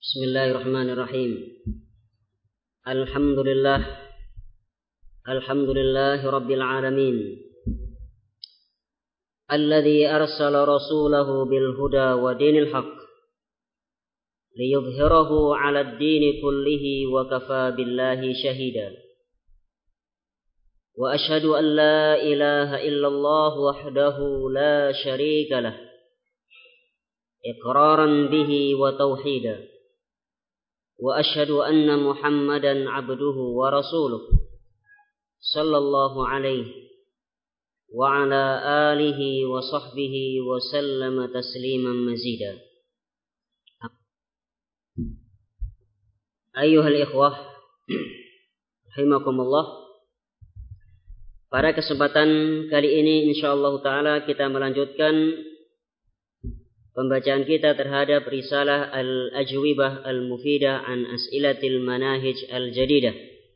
Bismillahirrahmanirrahim. Alhamdulillahi rabbil alamin. Alladzi arsala rasulahu bil huda wa dinil haqq liyudhhirahu 'alad dini kullihi wa kafaa billahi shahida. Wa asyhadu an la ilaha illallah wahdahu la syarika lah, iqraran bihi wa tauhida. Wa asyhadu anna Muhammadan 'abduhu wa rasuluh sallallahu alaihi wa ala alihi wa sahbihi wa sallama tasliman mazida. Ayyuhal ikhwah rahimakumullah. Pada kesempatan kali ini insyaallah taala kita melanjutkan pembacaan kita terhadap risalah Al-Ajwibah Al-Mufidah an As'ilatil Manahij Al-Jadidah.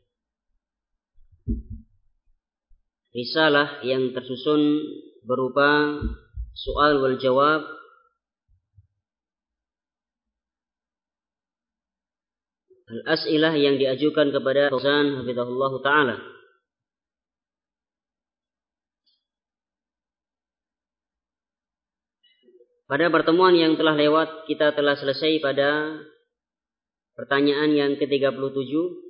Risalah yang tersusun berupa soal wal jawab al-as'ilah yang diajukan kepada Fauzan hafizahullah ta'ala. Pada pertemuan yang telah lewat kita telah selesai pada pertanyaan yang ke-37.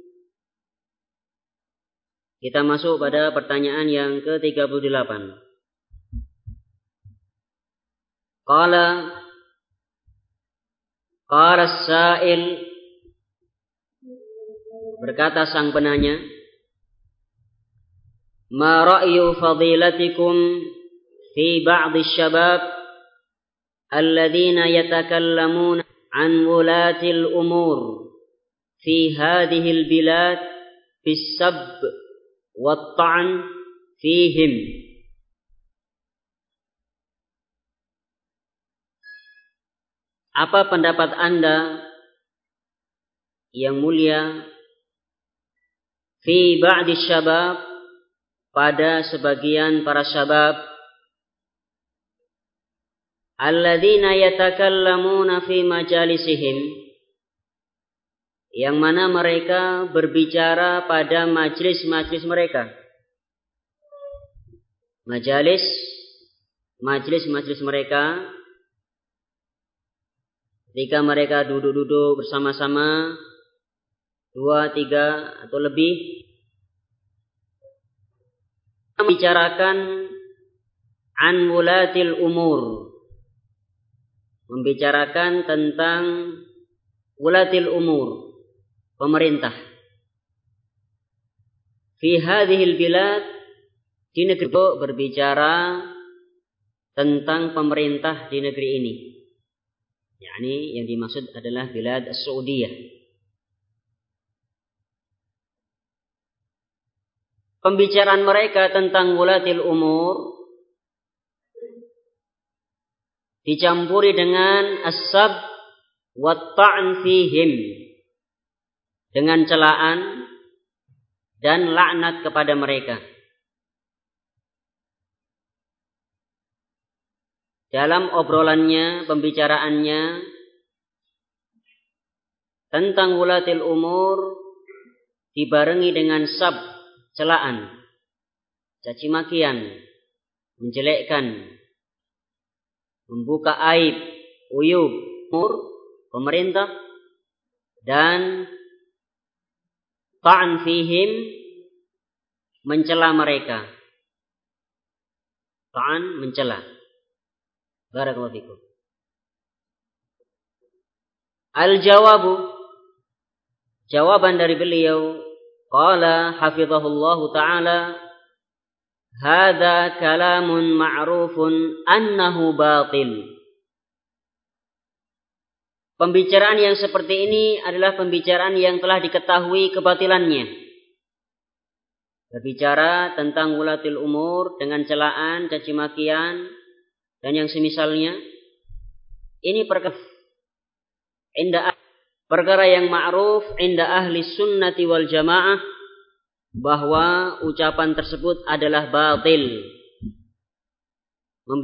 Kita masuk pada pertanyaan yang ke-38. Qala as-sa'il, berkata sang penanya, ma ra'yu fadilatikum fi ba'dhi syabab alladzina yatakallamuna an wulatil umur fi hadhil bilad bis-sabb wat-ta'n fihim. Apa pendapat Anda yang mulia fi ba'di syabab, pada sebagian para syabab, alladzina yatakallamuna fi majalisihim, yang mana mereka berbicara pada majlis-majlis mereka. Majlis mereka ketika mereka duduk-duduk bersama-sama 2, 3 atau lebih, membicarakan an wulatil umur, membicarakan tentang wulatil umur, pemerintah. Fi hadhil bilad, di negeri, berbicara tentang pemerintah di negeri ini. Yani yang dimaksud adalah bilad as-Saudiyah. Pembicaraan mereka tentang wulatil umur dicampuri dengan as-sab wat-ta'n fihim, dengan celaan dan laknat kepada mereka. Dalam obrolannya, pembicaraannya tentang wulatil umur dibarengi dengan sab, celaan, caci makian, menjelekkan, membuka aib, uyub, umur, pemerintah, dan ta'n fihim, mencela mereka. Ta'n, mencela. Barakallahu fikum. Al-jawabu, jawaban dari beliau, qala hafizahullahu ta'ala, hadza kalamun ma'rufun annahu batil. Pembicaraan yang seperti ini adalah pembicaraan yang telah diketahui kebatilannya. Berbicara tentang wulatil umur dengan celaan, caci makian, dan yang semisalnya, ini perkara yang ma'ruf inda ahli sunnati wal jamaah, bahwa ucapan tersebut adalah batil,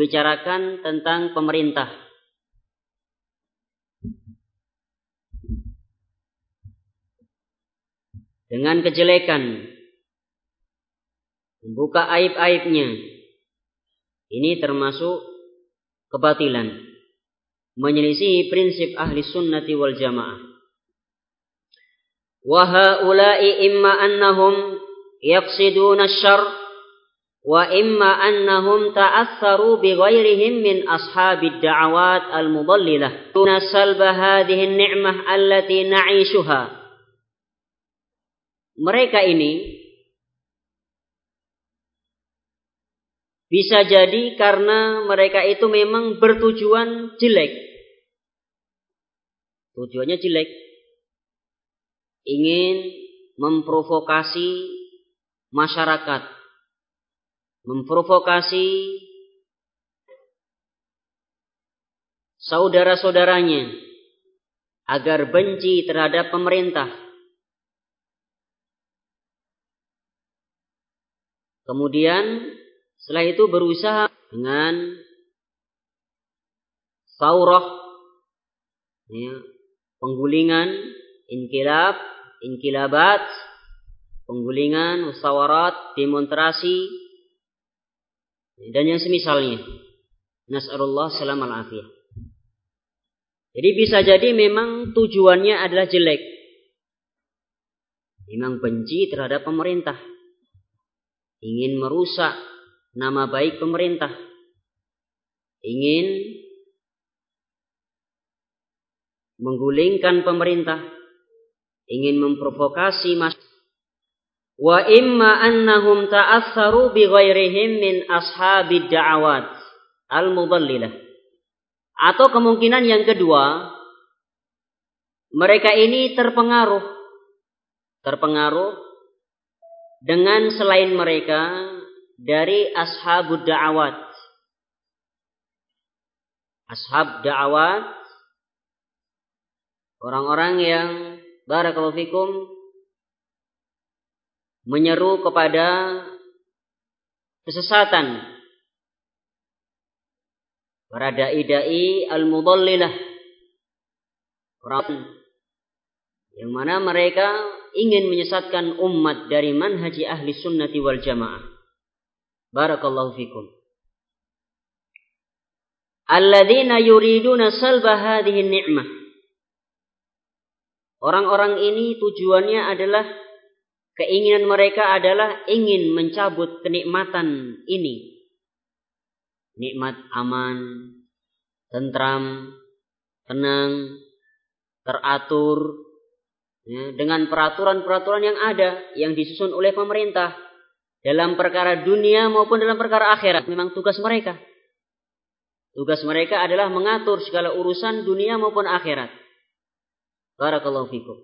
membicarakan tentang pemerintah. dengan kejelekan, membuka aib-aibnya, ini termasuk kebatilan, menyelisihi prinsip ahli sunnati wal jamaah. Wa haula'i imma annahum yaqsiduna asy-syarr wa imma annahum ta'assaru bi ghairihim min ashabid da'awat al-mudallilah tunasalba hadhihi an-ni'mah allati na'ishuha. Mereka ini bisa jadi karena mereka itu memang bertujuan jelek. Tujuannya jelek. Ingin memprovokasi masyarakat. Memprovokasi saudara-saudaranya agar benci terhadap pemerintah. Kemudian setelah itu berusaha dengan saurah, penggulingan, inkilabat, penggulingan, musawarat, demonstrasi, dan yang semisalnya. Nas'alullah salamal afiyah. Jadi bisa jadi memang tujuannya adalah jelek. Memang benci terhadap pemerintah. Ingin merusak nama baik pemerintah. Ingin menggulingkan pemerintah. Ingin memprovokasi masyarakat. Wa imma annahum ta'assaru bi ghairihim min ashabid da'awat al-mudallilah. Atau kemungkinan yang kedua, mereka ini terpengaruh dengan selain mereka dari ashabud da'awat. Ashab da'awat, orang-orang yang barakallahu fikum menyeru kepada kesesatan. Para dai-dai al-mudallilah. Orang yang mana mereka ingin menyesatkan umat dari manhaji ahli sunnati wal jamaah. Barakallahu fikum. Alladzina yuriduna salba hadhihi ni'mah. Orang-orang ini tujuannya adalah, keinginan mereka adalah ingin mencabut kenikmatan ini. Nikmat aman, tentram, tenang, teratur, dengan peraturan-peraturan yang ada, yang disusun oleh pemerintah. Dalam perkara dunia maupun dalam perkara akhirat. Memang tugas mereka. Tugas mereka adalah mengatur segala urusan dunia maupun akhirat. Barakallahu fikum.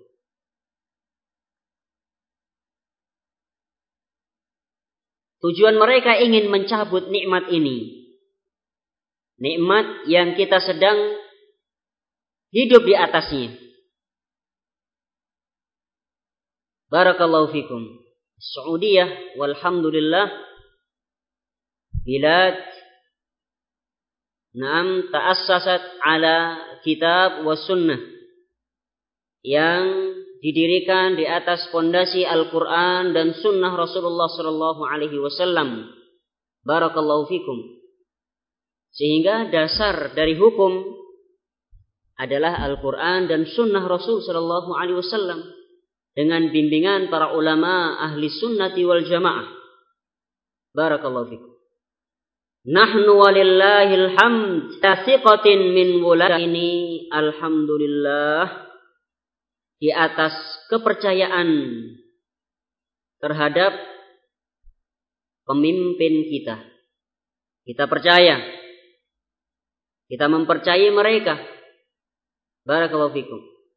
Tujuan mereka ingin mencabut nikmat ini. Nikmat yang kita sedang hidup di atasnya. Barakallahu fikum. Saudiyah walhamdulillah bilad ta'assasat ala kitab wa sunnah, yang didirikan di atas pondasi Al-Quran dan sunnah Rasulullah sallallahu alaihi wasallam. Barakallahu fikum. Sehingga dasar dari hukum adalah Al-Quran dan sunnah Rasul sallallahu alaihi wasallam dengan bimbingan para ulama ahli sunnati wal jamaah. Barakallahu fikum. Nahnu walillahil hamd tasiqatin min wulad ini, alhamdulillah, di atas kepercayaan terhadap pemimpin kita. Kita percaya. Kita mempercayai mereka. Barakallahu fikum.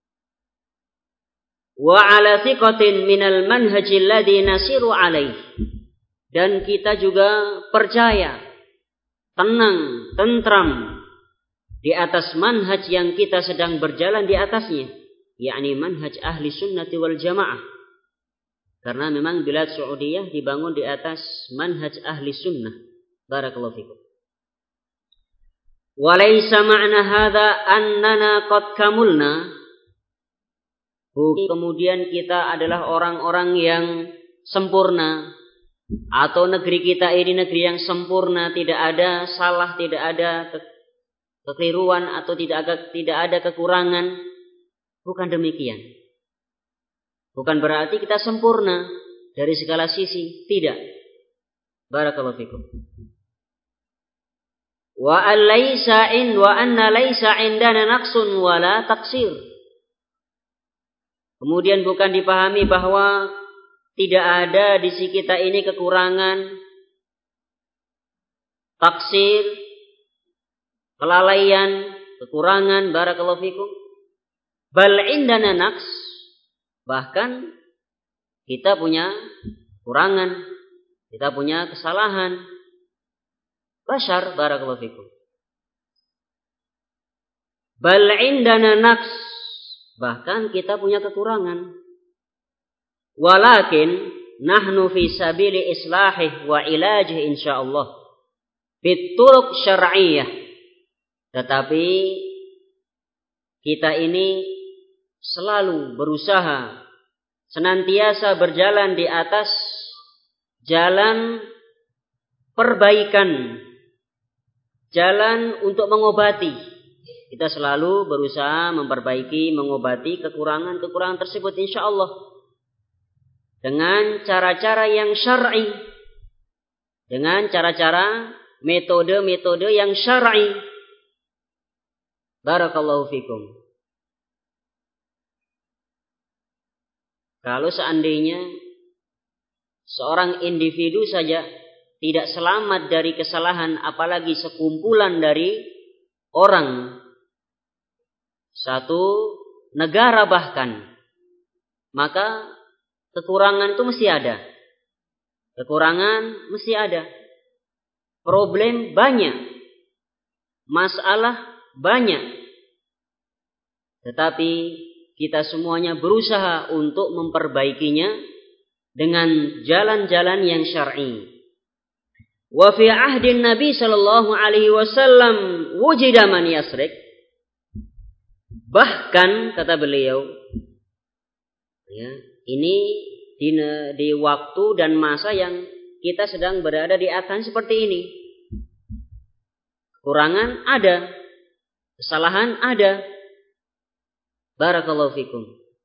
Wa ala thiqatin minal manhajil ladzi nasiru alaih. Dan kita juga percaya, tenang, tentram di atas manhaj yang kita sedang berjalan di atasnya, yakni manhaj ahli sunnati wal jamaah. Karena memang bilad Saudiyah dibangun di atas manhaj ahli sunnah. Barakallahu fikum. Walaysa ma'na hadha annana qad kamulna. kemudian kita adalah orang-orang yang sempurna, atau negeri kita ini negeri yang sempurna, tidak ada salah, tidak ada kekeliruan, atau tidak ada kekurangan. Bukan demikian. Bukan berarti kita sempurna dari segala sisi, tidak. Barakallahu fikum. Wa anna laisa indana naqsun wala taqsir. Kemudian bukan dipahami bahwa tidak ada di sisi kita ini kekurangan, taksir, kelalaian, kekurangan, barakallahu fikum. Bal indana naqs, bahkan kita punya kekurangan, kita punya kesalahan. Bashar, barakallahu fikum. Bal indana naqs, bahkan kita punya kekurangan. Walakin nahnu fi sabili islahih wa ilajih insyaallah bituruq syar'iyyah. Tetapi kita ini selalu berusaha senantiasa berjalan di atas jalan perbaikan, jalan untuk mengobati. Kita selalu berusaha memperbaiki, mengobati kekurangan-kekurangan tersebut insyaallah dengan cara-cara yang syar'i, dengan cara-cara metode-metode yang syar'i. Barakallahu fikum. Kalau seandainya seorang individu saja tidak selamat dari kesalahan, apalagi sekumpulan dari orang, satu negara bahkan, maka kekurangan itu mesti ada. Kekurangan mesti ada. Problem banyak. Masalah banyak. Tetapi kita semuanya berusaha untuk memperbaikinya dengan jalan-jalan yang syar'i. Wa fi ahdin Nabi sallallahu alaihi wasallam wujida man yasrik. Bahkan kata beliau, ya, ini di waktu dan masa yang kita sedang berada di atas seperti ini. Kekurangan ada, kesalahan ada. Barakallahu fikum.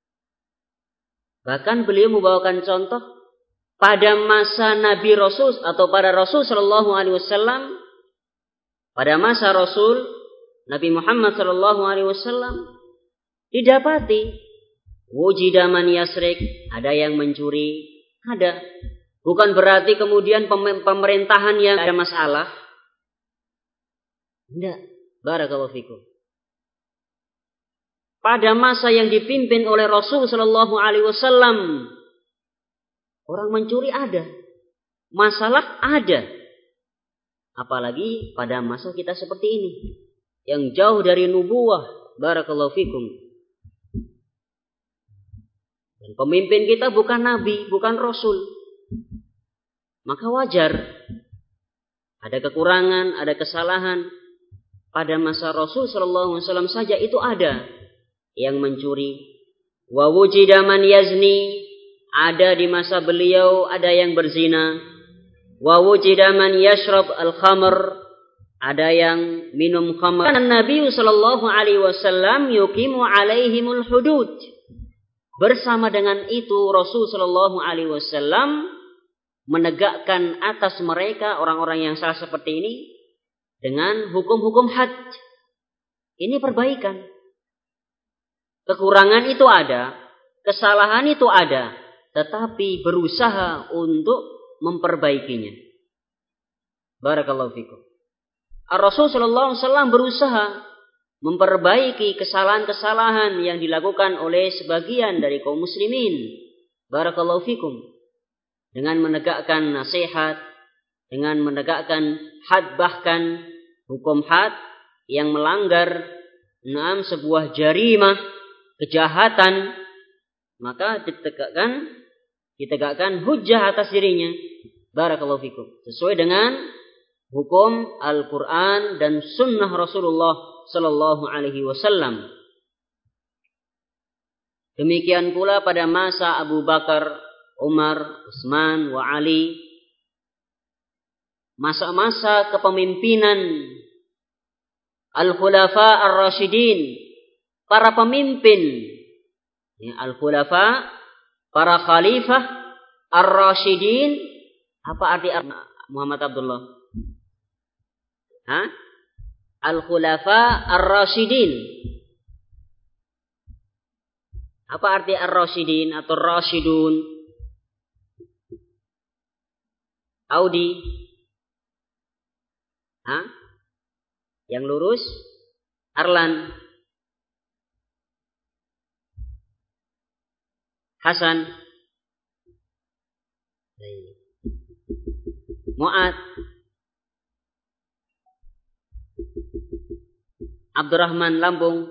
Bahkan beliau membawakan contoh pada masa Nabi Rasul atau pada Rasul sallallahu alaihi wasallam, pada masa Rasul Nabi Muhammad sallallahu alaihi wasallam didapati wujida man yasrik, ada yang mencuri, ada. Bukan berarti kemudian pemerintahan yang ada masalah. Tidak. Barakallahu fikum. Pada masa yang dipimpin oleh Rasul sallallahu alaihi wasallam, orang mencuri ada, masalah ada. Apalagi pada masa kita seperti ini, yang jauh dari nubuwah. Barakallahu fikum. Dan pemimpin kita bukan nabi, bukan rasul. Maka wajar ada kekurangan, ada kesalahan. Pada masa Rasul sallallahu alaihi wasallam saja itu ada yang mencuri. Wa wujida man yazni, ada di masa beliau ada yang berzina. Wa wujida man yashrab al-khamr, ada yang minum khamr. Nabi sallallahu alaihi wasallam yuqimu alaihimul hudud. Bersama dengan itu Rasul sallallahu alaihi wasallam menegakkan atas mereka orang-orang yang salah seperti ini dengan hukum-hukum had. Ini perbaikan. Kekurangan itu ada, kesalahan itu ada, tetapi berusaha untuk memperbaikinya. Barakallahu fikum. Rasul sallallahu alaihi wasallam berusaha memperbaiki kesalahan-kesalahan yang dilakukan oleh sebagian dari kaum muslimin. Barakallahu fikum. Dengan menegakkan nasihat, dengan menegakkan had, bahkan hukum had yang melanggar sebuah jarimah, kejahatan, maka ditegakkan hujjah atas dirinya. Barakallahu fikum. Sesuai dengan hukum Al-Quran dan sunnah Rasulullah sallallahu alaihi wasallam. Demikian pula pada masa Abu Bakar, Umar, Utsman, wa Ali. Masa-masa kepemimpinan Al-Khulafa Ar-Rasyidin, para pemimpin, ya, Al-Khulafa, para khalifah Ar-Rasyidin. Apa arti Muhammad Abdullah? Al-Khulafa Ar-Rasyidin. Apa arti Ar-Rasyidin atau Rasyidun? Audi? Yang lurus? Arlan? Hasan? Mu'ad? Abdurrahman Lampung?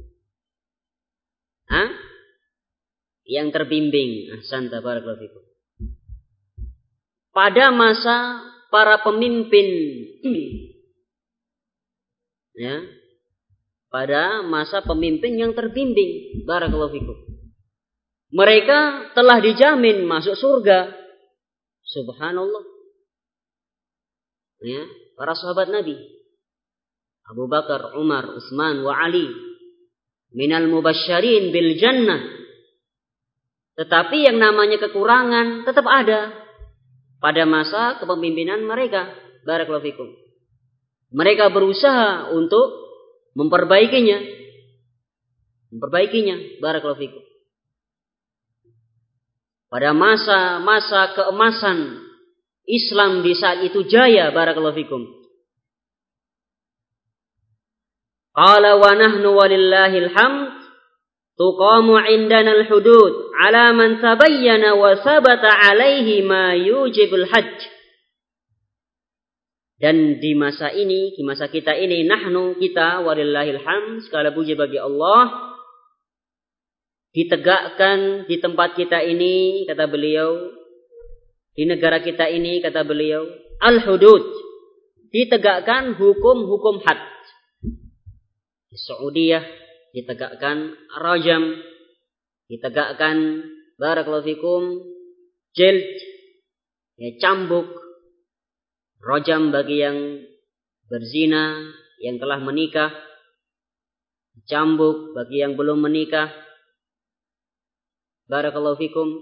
Yang terbimbing. Ahsanta, barakallahu fikum. Pada masa para pemimpin, ya, pada masa pemimpin yang terbimbing, barakallahu fikum, mereka telah dijamin masuk surga. Subhanallah. Ya, para sahabat Nabi Abu Bakar, Umar, Utsman, wa Ali minal mubasysyirin bil jannah. Tetapi yang namanya kekurangan tetap ada pada masa kepemimpinan mereka. Barakallahu fikum. Mereka berusaha untuk memperbaikinya. Barakallahu fikum. Pada masa-masa keemasan Islam di saat itu jaya. Barakallahu fikum. Qala wa nahnu walillahil hamd tuqamu indana al-hudud ala man tabayyana wa sabata alaihi ma yujibul hajj. Dan di masa ini, di masa kita ini, nahnu, kita, walillahil hamd, segala puji bagi Allah, ditegakkan di tempat kita ini, kata beliau, di negara kita ini, kata beliau, al-hudud, ditegakkan hukum-hukum had. Di Saudiyah ditegakkan rajam, ditegakkan, barakallahu fikum, jild, ya, cambuk, rajam bagi yang berzina, yang telah menikah, cambuk bagi yang belum menikah, barakallahu fikum,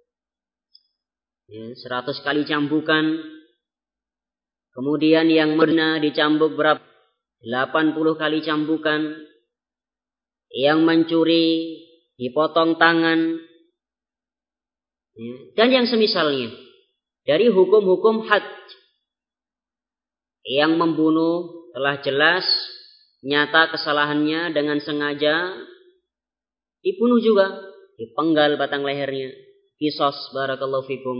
ya, 100 kali cambukan. Kemudian yang berzina dicambuk berapa? 80 kali cambukan. Yang mencuri dipotong tangan, ya, dan yang semisalnya dari hukum-hukum had. Yang membunuh telah jelas nyata kesalahannya, dengan sengaja dibunuh juga, dipenggal batang lehernya, qisas, barakallahu fikum.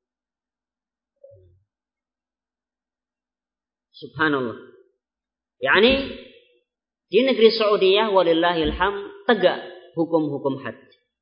Subhanallah. Yani di negeri Saudiyah walillahil hamd tegak hukum-hukum had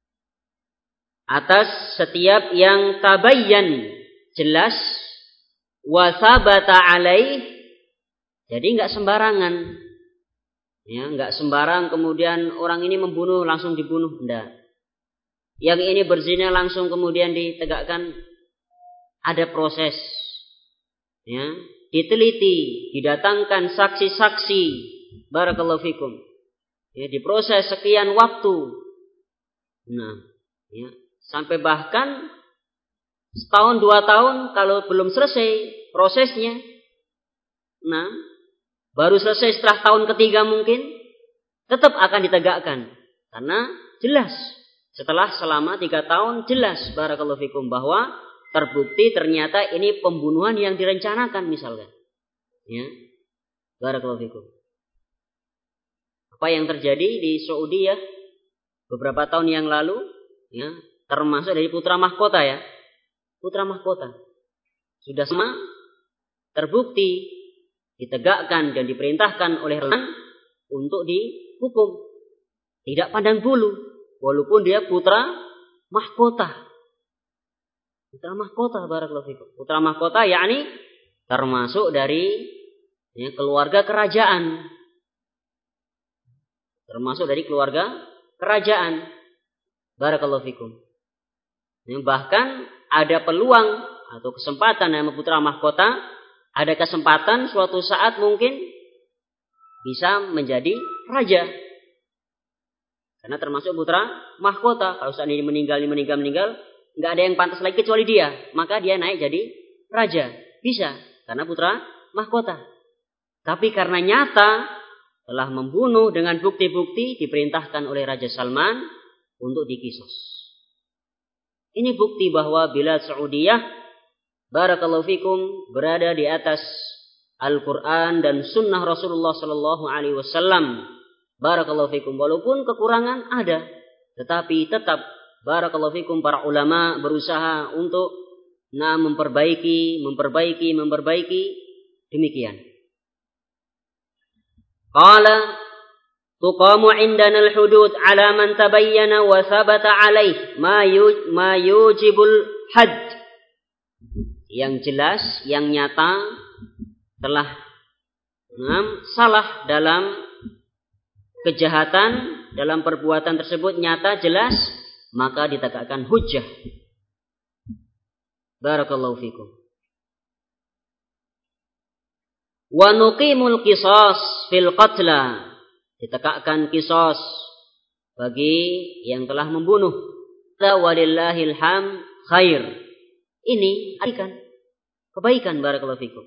atas setiap yang tabayyan, jelas, wa sabata alaih. Jadi enggak sembarangan. Ya, enggak sembarang kemudian orang ini membunuh langsung dibunuh, enggak. Yang ini berzina langsung kemudian ditegakkan, ada proses. Ya, diteliti, didatangkan saksi-saksi, barakallahu fikum. Ya, diproses sekian waktu. Nah, ya, sampai bahkan setahun 2 tahun kalau belum selesai prosesnya. Nah, baru selesai setelah tahun ketiga mungkin, tetap akan ditegakkan. Karena jelas setelah selama 3 tahun jelas, barakallahu fikum, bahwa terbukti ternyata ini pembunuhan yang direncanakan misalkan. Ya. Barakallahu fikum. Apa yang terjadi di Saudiyah beberapa tahun yang lalu, ya, termasuk dari putra mahkota, ya. Putra mahkota. Sudah sama terbukti, ditegakkan dan diperintahkan oleh Rasul untuk dihukum. Tidak pandang bulu, walaupun dia putra mahkota. Putra mahkota, barakallahu fikum. Putra mahkota yakni termasuk dari, ya, keluarga kerajaan. Termasuk dari keluarga kerajaan. Barakallahu fikum. Bahkan ada peluang atau kesempatan nama putra mahkota, ada kesempatan suatu saat mungkin bisa menjadi raja. Karena termasuk putra mahkota. Kalau saat ini meninggal, nggak ada yang pantas lagi kecuali dia. Maka dia naik jadi raja. Bisa, karena putra mahkota. Tapi karena nyata telah membunuh dengan bukti-bukti, diperintahkan oleh Raja Salman untuk dikisos. Ini bukti bahwa bilad Saudiyah, barakallahu fikum, berada di atas Al-Quran dan Sunnah Rasulullah Sallallahu Alaihi Wasallam. Barakallahu fikum, walaupun kekurangan ada, tetapi tetap barakallahu fikum para ulama berusaha untuk memperbaiki demikian. Qala tuqamu indana al-hudud ala man tabayyana wa thabata alaih ma yujibul had. Yang jelas, yang nyata telah salah dalam kejahatan, dalam perbuatan tersebut nyata jelas, maka ditegakkan hujjah. Barakallahu fikum. Wa nuqimul qisas fil qatla. Ditegakkan qisas bagi yang telah membunuh. Walillahil ham khair. Ini kebaikan barakallahu fikum.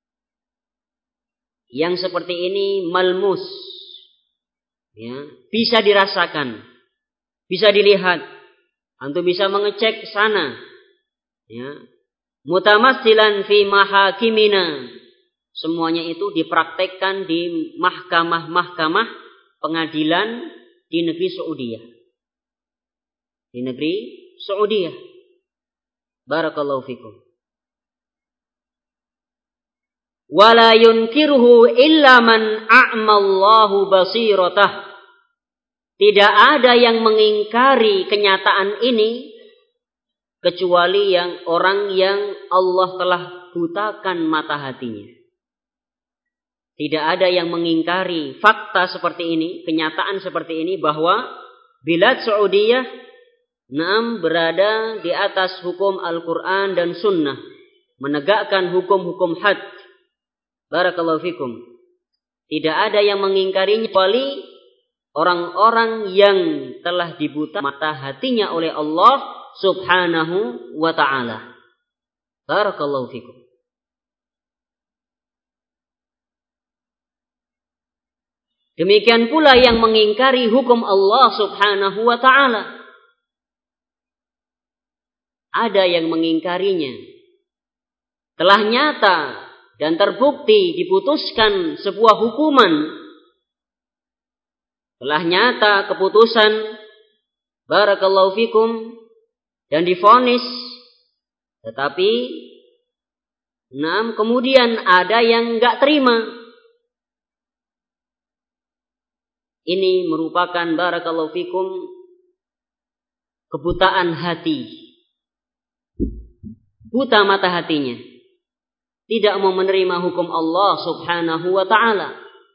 Yang seperti ini malmus. Ya, bisa dirasakan, bisa dilihat. Antum bisa mengecek sana. Ya. Mutamatsilan fi mahakimina. Semuanya itu dipraktekkan di mahkamah-mahkamah pengadilan di negeri Saudiyah. Di negeri Saudiyah. Barakallahu fikum. Wala yunkiruhu illa man a'mallahu basiratah. Tidak ada yang mengingkari kenyataan ini kecuali orang yang Allah telah butakan mata hatinya. Tidak ada yang mengingkari fakta seperti ini, kenyataan seperti ini, bahwa bilad Saudiyah berada di atas hukum Al-Quran dan Sunnah, menegakkan hukum-hukum had. Barakallahu fikum. Tidak ada yang mengingkarinya kecuali orang-orang yang telah dibuta mata hatinya oleh Allah Subhanahu wa ta'ala. Barakallahu fikum. Demikian pula yang mengingkari hukum Allah Subhanahu wa ta'ala. Ada yang mengingkarinya. Telah nyata dan terbukti diputuskan sebuah hukuman. Telah nyata keputusan, barakallahu fikum, dan divonis. Tetapi kemudian ada yang enggak terima. Ini merupakan barakallahu fikum kebutaan hati. Buta mata hatinya. Tidak mau menerima hukum Allah Subhanahu wa ta'ala.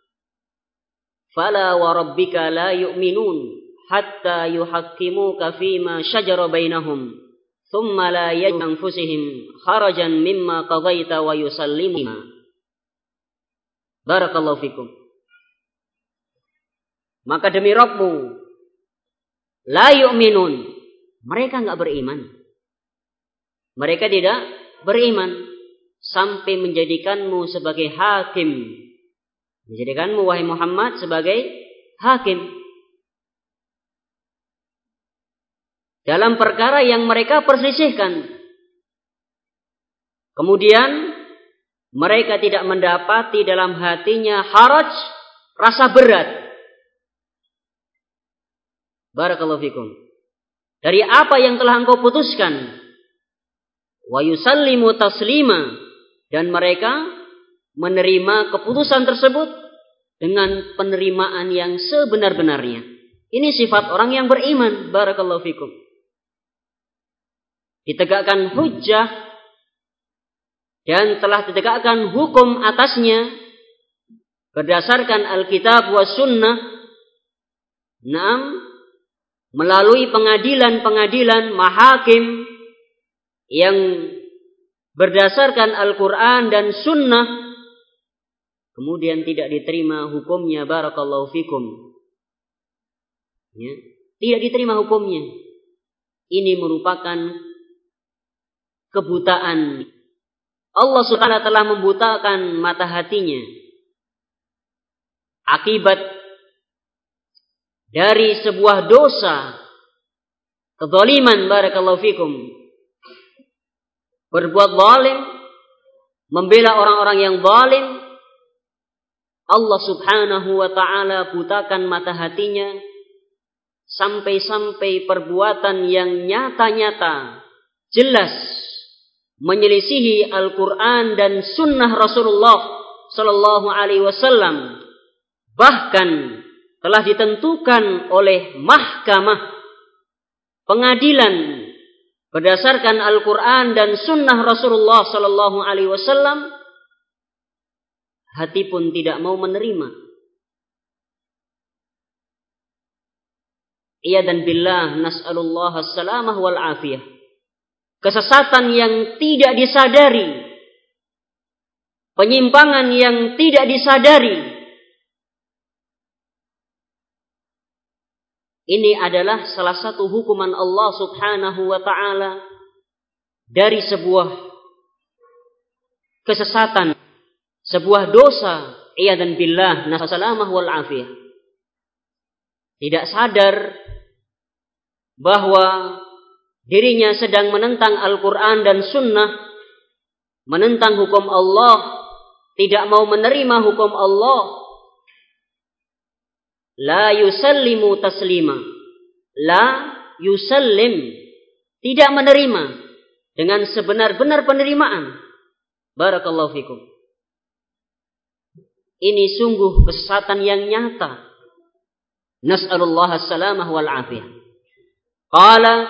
Fala wa rabbika la yu'minun hatta yuhakkimuka fima syajara bainahum thumma la yajidu anfusihim kharajan mimma qadaita wa yusallimu. Barakallahu fikum. Maka demi Rabbmu, la yu'minun, mereka enggak beriman. Mereka tidak beriman sampai menjadikanmu sebagai hakim. Menjadikanmu wahai Muhammad sebagai hakim dalam perkara yang mereka perselisihkan. Kemudian mereka tidak mendapati dalam hatinya haraj, rasa berat. Barakallahu fikum. Dari apa yang telah engkau putuskan. Wa yusallimu taslima. Dan mereka menerima keputusan tersebut dengan penerimaan yang sebenar-benarnya. Ini sifat orang yang beriman. Barakallahu fikum. Ditegakkan hujjah dan telah ditegakkan hukum atasnya berdasarkan Alkitab wa Sunnah. melalui pengadilan-pengadilan mahakim yang berdasarkan Al-Quran dan Sunnah, kemudian tidak diterima hukumnya, barakallahu fikum. Ya, tidak diterima hukumnya. Ini merupakan kebutaan. Allah Subhanahu wa ta'ala telah membutakan mata hatinya akibat dari sebuah dosa, kezaliman, barakallahu fikum. Berbuat zalim, membela orang-orang yang zalim, Allah Subhanahu wa ta'ala butakan mata hatinya sampai-sampai perbuatan yang nyata-nyata, jelas menyelisihi Al-Quran dan Sunnah Rasulullah Sallallahu Alaihi Wasallam, bahkan telah ditentukan oleh mahkamah pengadilan berdasarkan Al-Quran dan Sunnah Rasulullah Sallallahu Alaihi Wasallam, hati pun tidak mau menerima. Iyadan billah, nas'alullah as-salamah wal afiyah. Kesesatan yang tidak disadari, penyimpangan yang tidak disadari, ini adalah salah satu hukuman Allah Subhanahu wa ta'ala dari sebuah kesesatan, sebuah dosa. Iyadan billah, nas'alullah wal afiyah. Tidak sadar bahwa dirinya sedang menentang Al-Quran dan Sunnah, menentang hukum Allah, tidak mau menerima hukum Allah. La yusallimu taslima, la yusallim, tidak menerima dengan sebenar-benar penerimaan. Barakallahu fikum. Ini sungguh kesesatan yang nyata. Nas'alullah as-salamah wal afiyah. Qala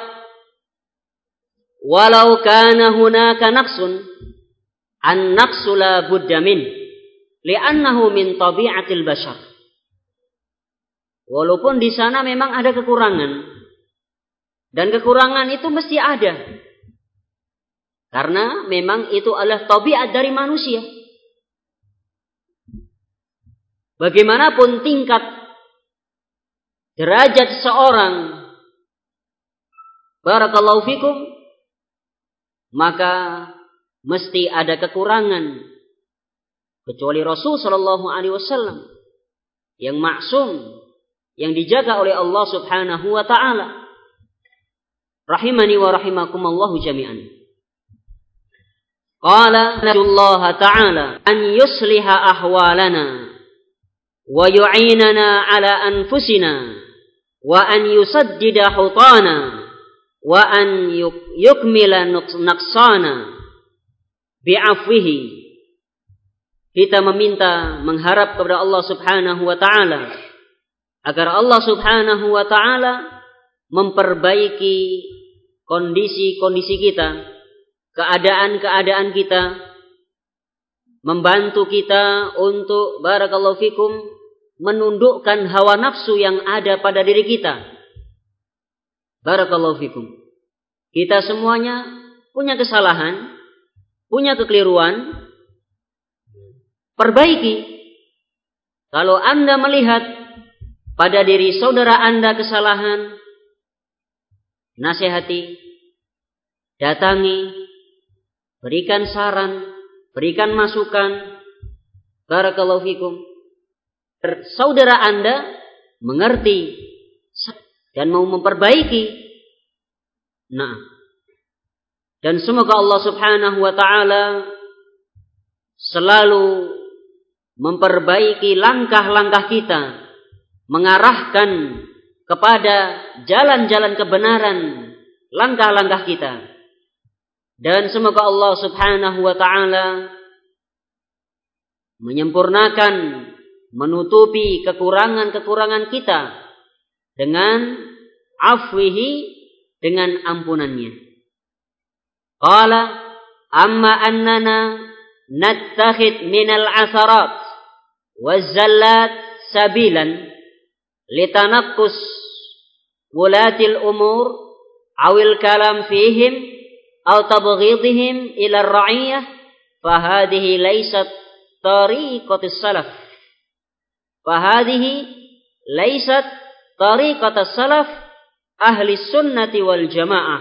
walau kana hunaka naqsun, an-naqsu la budda min, li'annahu min tabi'atil bashar. Walaupun di sana memang ada kekurangan, dan kekurangan itu mesti ada, karena memang itu adalah tabiat dari manusia. Bagaimanapun tingkat derajat seorang, barakallahu fikum, maka mesti ada kekurangan, kecuali Rasul sallallahu alaihi wasallam yang maksum, yang dijaga oleh Allah Subhanahu wa ta'ala. Rahimani wa rahimakumullahu jami'an. Qala Allah ta'ala an yusliha ahwalana wa yu'inana ala anfusina wa an yusaddida hutana wa an yukmila naqsana bi'afwihi. Kita meminta, mengharap kepada Allah Subhanahu wa ta'ala agar Allah Subhanahu wa ta'ala memperbaiki kondisi-kondisi kita, keadaan-keadaan kita, membantu kita untuk, barakallahu fikum, menundukkan hawa nafsu yang ada pada diri kita. Barakallahu fikum. Kita semuanya punya kesalahan, punya kekeliruan. Perbaiki. Kalau Anda melihat pada diri saudara Anda kesalahan, nasihati, datangi, berikan saran, berikan masukan. Barakallahu fikum. Saudara Anda mengerti dan mau memperbaiki. Nah, dan semoga Allah Subhanahu wa ta'ala selalu memperbaiki langkah-langkah kita, mengarahkan kepada jalan-jalan kebenaran langkah-langkah kita. Dan semoga Allah Subhanahu wa ta'ala menyempurnakan, menutupi kekurangan-kekurangan kita dengan afwihi, dengan ampunannya. Qala amma annana nattakhid minal asarat wazzallat sabilan litanaqqus wulatil umur awil kalam fihim aw tabghidihim ila ar-ra'iyah fahadhihi laysat tariqatus salaf. Fahadhihi laysat tariqatus salaf ahli sunnati wal jamaah.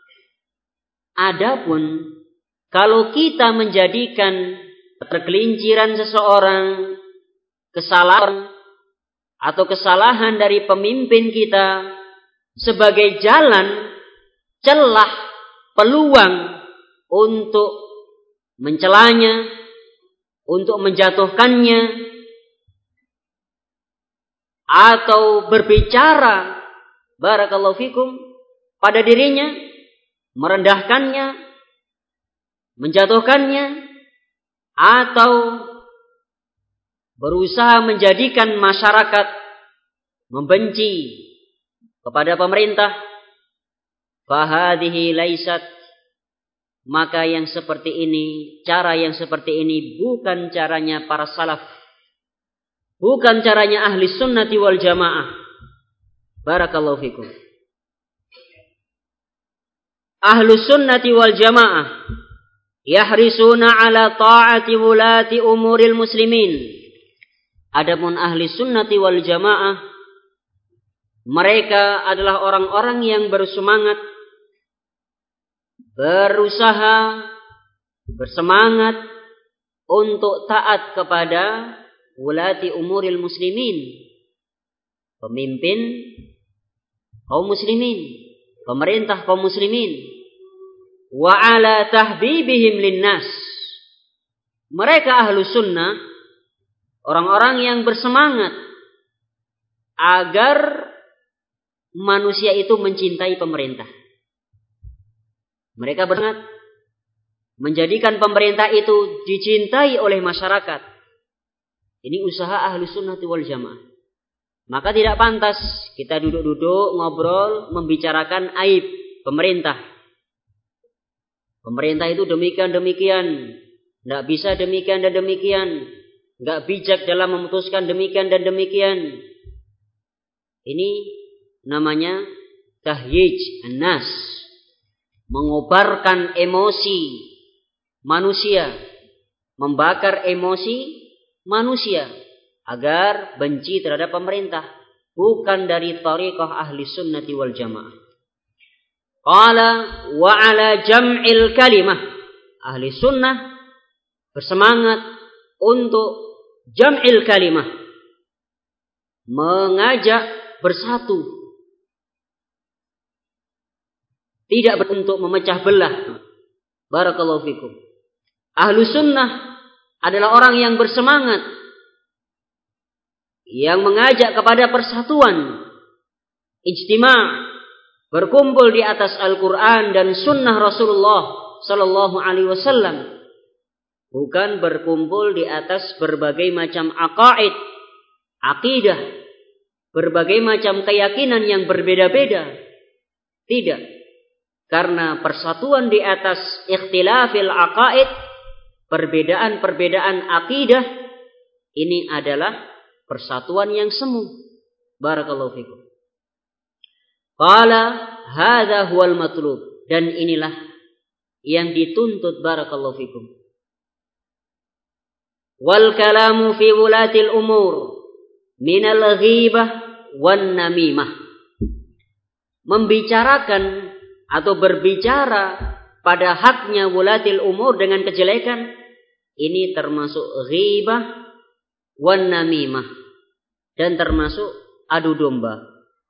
Adapun kalau kita menjadikan pergelinciran seseorang, kesalahan atau kesalahan dari pemimpin kita sebagai jalan, celah, peluang untuk mencelanya, untuk menjatuhkannya, atau berbicara barakallahu fikum pada dirinya, merendahkannya, menjatuhkannya, atau berusaha menjadikan masyarakat membenci kepada pemerintah, fahadhihi laisat, maka yang seperti ini, cara yang seperti ini bukan caranya para salaf, bukan caranya ahli sunnati wal jamaah. Barakallahu fikum. Ahlu sunnati wal jamaah yahrisuna ala ta'ati wulati umuril muslimin. Adapun ahli sunnati wal jamaah, mereka adalah orang-orang yang bersemangat, berusaha, bersemangat untuk taat kepada wulati umuril muslimin, pemimpin kaum muslimin, pemerintah kaum muslimin, wa ala tahbibihim linnas. Mereka ahlu sunnah, orang-orang yang bersemangat agar manusia itu mencintai pemerintah. Mereka bersemangat menjadikan pemerintah itu dicintai oleh masyarakat. Ini usaha ahlu sunnati wal jamaah. Maka tidak pantas kita duduk-duduk ngobrol membicarakan aib pemerintah. Pemerintah itu demikian-demikian, tidak bisa demikian dan demikian, tidak bijak dalam memutuskan demikian dan demikian. Ini namanya tahyij an-nas, mengobarkan emosi manusia, membakar emosi manusia agar benci terhadap pemerintah, bukan dari tariqah ahli sunnati wal jamaah. Qala wa ala jam'il kalimah. Ahli sunnah bersemangat untuk jam'il kalimah, mengajak bersatu, tidak untuk memecah belah. Barakallahu fikum. Ahlu sunnah adalah orang yang bersemangat, yang mengajak kepada persatuan, ijtima', berkumpul di atas Al-Quran dan Sunnah Rasulullah Sallallahu Alaihi Wasallam, bukan berkumpul di atas berbagai macam aqaid, akidah, berbagai macam keyakinan yang berbeda-beda. Tidak, karena persatuan di atas ikhtilafil aqaid, perbedaan-perbedaan akidah, ini adalah persatuan yang semu. Barakallahu fikum. Qala hadza huwal matlub, dan inilah yang dituntut. Barakallahu fikum. Wal kalamu fi wulatil umur minal ghibah wan namimah. Membicarakan atau berbicara pada haknya wulatil umur dengan kejelekan, ini termasuk ghibah wan namimah, dan termasuk adu domba.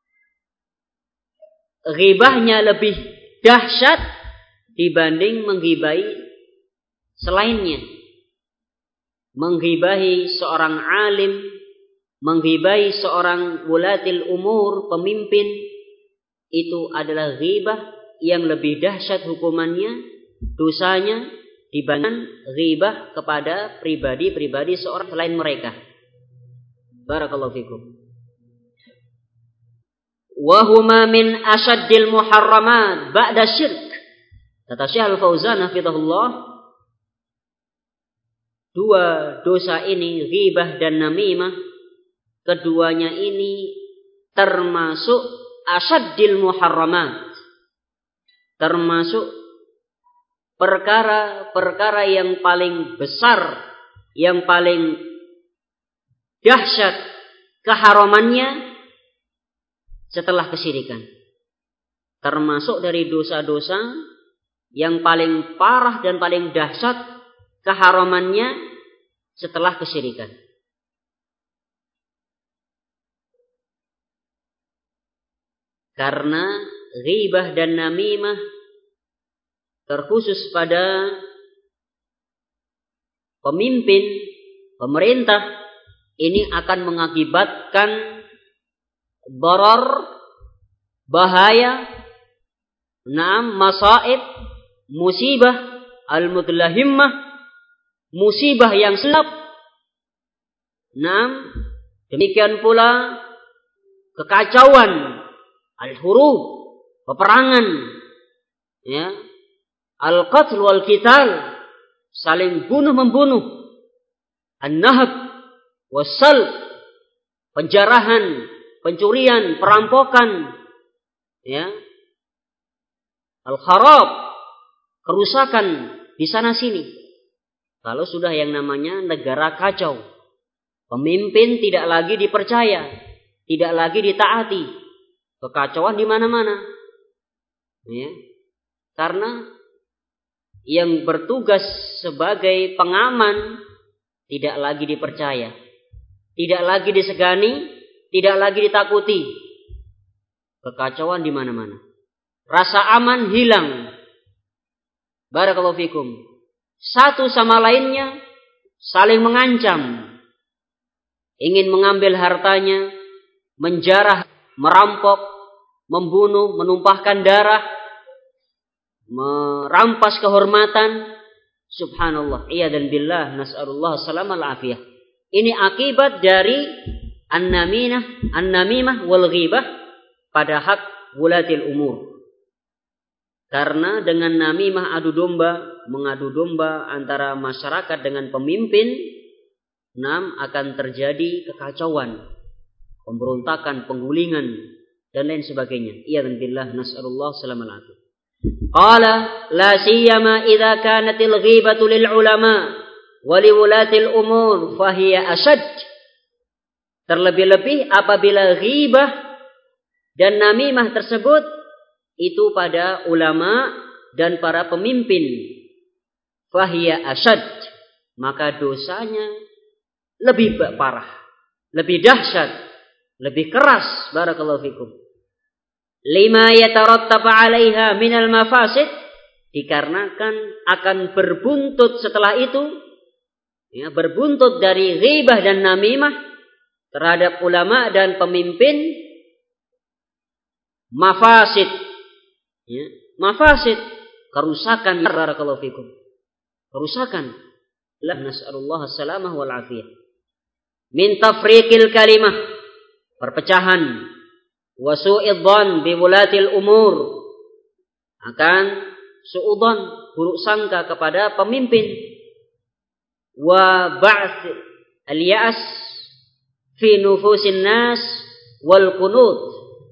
Ghibahnya lebih dahsyat dibanding menghibahi selainnya. Menghibahi seorang alim, menghibahi seorang wulatil umur, pemimpin, itu adalah ghibah yang lebih dahsyat hukumannya, dosanya, dibanding ghibah kepada pribadi-pribadi seorang selain mereka. Barakallahu fikum. Wa huma min asyaddil muharramat ba'da syirk. Kata Syekh Al-Fauzan hafizahullah, dua dosa ini, ghibah dan namimah, keduanya ini termasuk asyaddil muharramat, termasuk perkara-perkara yang paling besar, yang paling dahsyat keharamannya setelah kesyirikan. Termasuk dari dosa-dosa yang paling parah dan paling dahsyat keharamannya setelah kesyirikan. Karena ghibah dan namimah terkhusus pada pemimpin, pemerintah, ini akan mengakibatkan darar, bahaya, masaib, musibah, al-mudlahimmah, musibah yang selap. Demikian pula kekacauan, al-hurub, peperangan, ya, al-qatl wal qital, saling bunuh-membunuh, an-nahb wasal, penjarahan, pencurian, perampokan, ya, al-kharab, kerusakan di sana sini. Kalau sudah yang namanya negara kacau, pemimpin tidak lagi dipercaya, tidak lagi ditaati, kekacauan di mana-mana, ya. Karena yang bertugas sebagai pengaman tidak lagi dipercaya, tidak lagi disegani, tidak lagi ditakuti. Kekacauan di mana-mana. Rasa aman hilang. Barakallahu fikum. Satu sama lainnya saling mengancam. Ingin mengambil hartanya, menjarah, merampok, membunuh, menumpahkan darah, merampas kehormatan. Subhanallah. Iyadzan billah, nas'alullah salamal afiyah. Ini akibat dari an-namimah wal ghibah pada hak wulatil umur. Karena dengan namimah mengadu domba antara masyarakat dengan pemimpin, akan terjadi kekacauan, pemberontakan, penggulingan dan lain sebagainya. Iyadzan billah, nas'alullah salamal afiyah. Qala la siyama idza kanatil ghibatu lil ulama wa li wulatil umur fahiya ashad. Terlebih-lebih apabila ghibah dan namimah tersebut itu pada ulama dan para pemimpin, fahiya ashad, maka dosanya lebih parah, lebih dahsyat, lebih keras. Barakallahu fikum. Lima yatarattab 'alaiha minal mafasid, dikarenakan akan berbuntut setelah itu, ya, berbuntut dari ghibah dan namimah terhadap ulama dan pemimpin, mafasid, ya, mafasid, kerusakan. Barakallahu fikum. Kerusakan. La nas'alullah as-salamah wal afiyah. Min tafriqil kalimah, perpecahan, wa su'idh dhann bi wulatil umur, akan su'udhan, buruk sangka kepada pemimpin, wa ba'th al-ya'as fi nufusin nas wal qunut,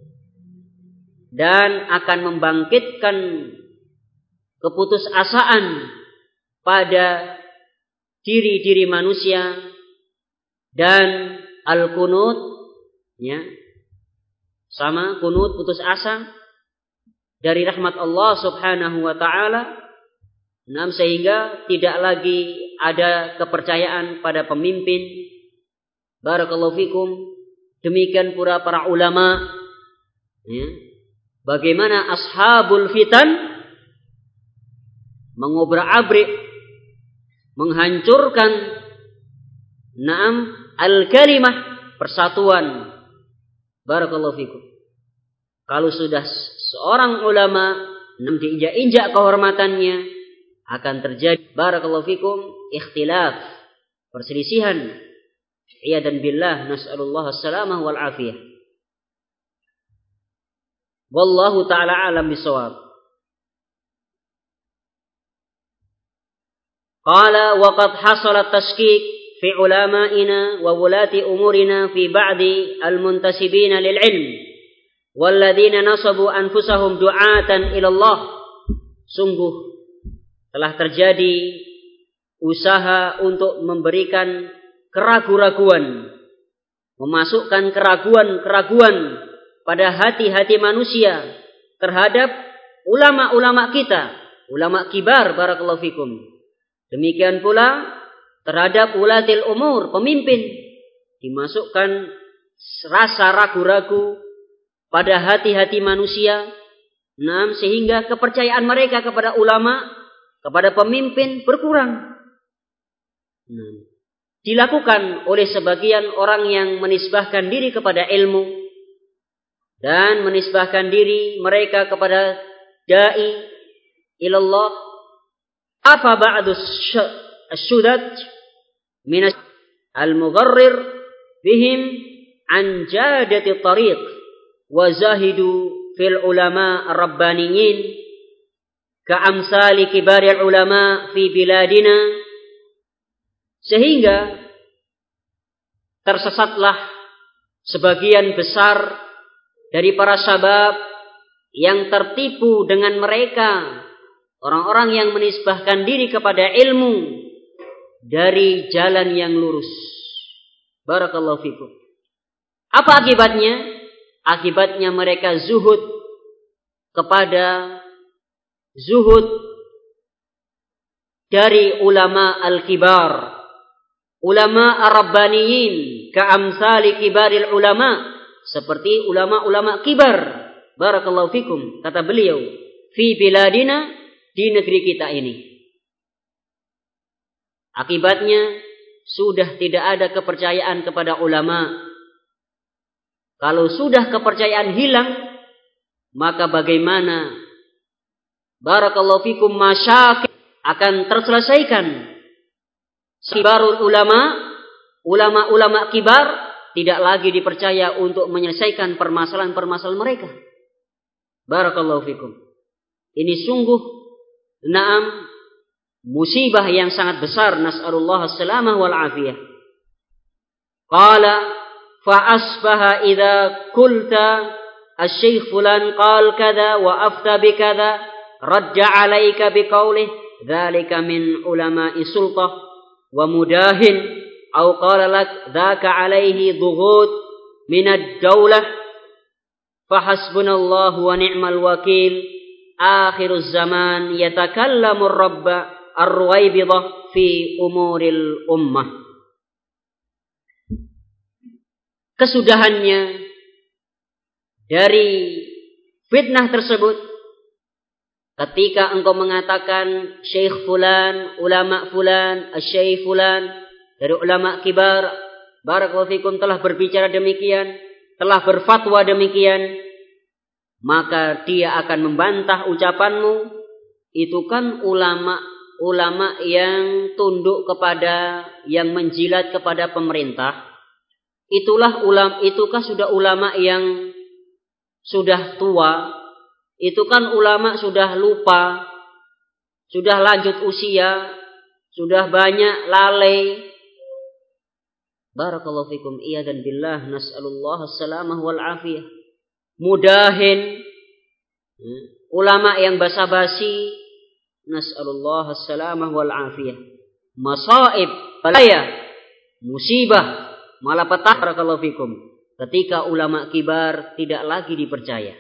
dan akan membangkitkan keputusasaan pada diri-diri manusia, dan al-qunut, ya, sama kunut, putus asa dari rahmat Allah subhanahu wa ta'ala. Sehingga tidak lagi ada kepercayaan pada pemimpin. Barakallahu fikum. Demikian pula para ulama, ya. Bagaimana ashabul fitan mengobrak-abrik, menghancurkan al-kalimah, persatuan. Barakallahu fikum. Kalau sudah seorang ulama diinjak-injak kehormatannya, akan terjadi, barakallahu fikum, ikhtilaf, perselisihan. Iyadzan billah, nas'alullah as-salamah wal afiyah. Wallahu ta'ala alam bisawab. Qala wa qad hasala tashkik fi ulama'ina wa wulati umurina fi ba'di al-muntasibina lil ilm walladzina nasabu anfusahum du'atan ilallah. Sungguh telah terjadi usaha untuk memberikan keraguan-raguan, memasukkan keraguan-keraguan pada hati-hati manusia terhadap ulama-ulama kita, ulama kibar, barakallahu fikum. Demikian pula terhadap ulatil umur, pemimpin, dimasukkan rasa ragu-ragu pada hati-hati manusia, sehingga kepercayaan mereka kepada ulama, kepada pemimpin berkurang. Dilakukan oleh sebagian orang yang menisbahkan diri kepada ilmu dan menisbahkan diri mereka kepada dai ilallah. Apa ba'du asyudat min al-mugharrir bihim an jadati tariq wa zahidu fil ulama ar-rabbaniyin ka amsali kibaril ulama fi biladina, sehingga tersesatlah sebagian besar dari para syabab yang tertipu dengan mereka, orang-orang yang menisbahkan diri kepada ilmu dari jalan yang lurus. Barakallahu fikum. Apa akibatnya? Akibatnya mereka zuhud dari ulama al-kibar, ulama ar-rabbaniyin, ka'amsali kibaril ulama, seperti ulama-ulama kibar. Barakallahu fikum, kata beliau, fi biladina, di negeri kita ini. Akibatnya sudah tidak ada kepercayaan kepada ulama. Kalau sudah kepercayaan hilang, maka bagaimana? Barakallahu fikum, masyakil akan terselesaikan. Kibarul ulama, ulama-ulama kibar tidak lagi dipercaya untuk menyelesaikan permasalahan-permasalahan mereka. Barakallahu fikum. Ini sungguh musibah yang sangat besar. Nas'alullah as-salamah wal afiyah. Qala فأصبح إذا قلت الشيخ فلان قال كذا وأفتى بكذا رد عليك بقوله ذلك من علماء سلطة ومداهن أو قال لك ذاك عليه ضغوط من الدولة فحسبنا الله ونعم الوكيل آخر الزمان يتكلم الرب الرويبضة في أمور الأمة. Kesudahannya dari fitnah tersebut, ketika engkau mengatakan syekh fulan, ulama fulan, asy-syekh fulan dari ulama kibar, barakallahu fikum, telah berbicara demikian, telah berfatwa demikian, maka dia akan membantah ucapanmu. Itu kan ulama yang tunduk kepada, yang menjilat kepada pemerintah. Itukah sudah ulama yang sudah tua? Itu kan ulama sudah lupa, sudah lanjut usia, sudah banyak lalai. Barakallahu fikum, iyadan billah, nas'alullah as-salamah wal afiyah. Mudahin, ulama yang basa-basi, nas'alullah as-salamah wal afiyah. Masaib, balaya, musibah, malapetaka, barakallahu fikum, ketika ulama kibar tidak lagi dipercaya.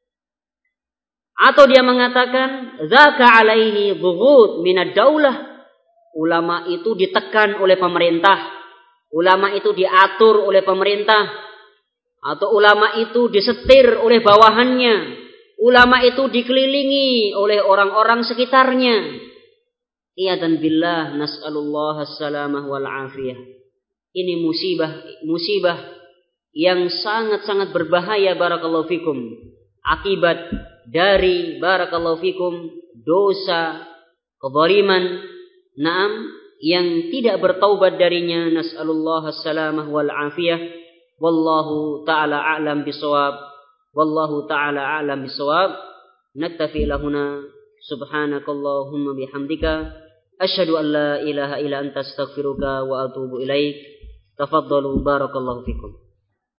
Atau dia mengatakan zaka alaihi dhughut minad daulah, ulama itu ditekan oleh pemerintah, ulama itu diatur oleh pemerintah, atau ulama itu disetir oleh bawahannya, ulama itu dikelilingi oleh orang-orang sekitarnya. Iyadan billah, nas'alullah as-salamah wal afiyah. Ini musibah yang sangat-sangat berbahaya, barakallahu fikum. Akibat dari, barakallahu fikum, dosa, kezaliman, yang tidak bertaubat darinya. Nas'alullah as-salamah wal afiyah. Wallahu ta'ala a'lam bisawab. Wallahu ta'ala a'lam bisawab. Naktafi lahuna. Subhanakallahumma bihamdika. Asyhadu an la ilaha illa anta astaghfiruka wa atubu ilaik. Tafaddalu, barakallahu fikum.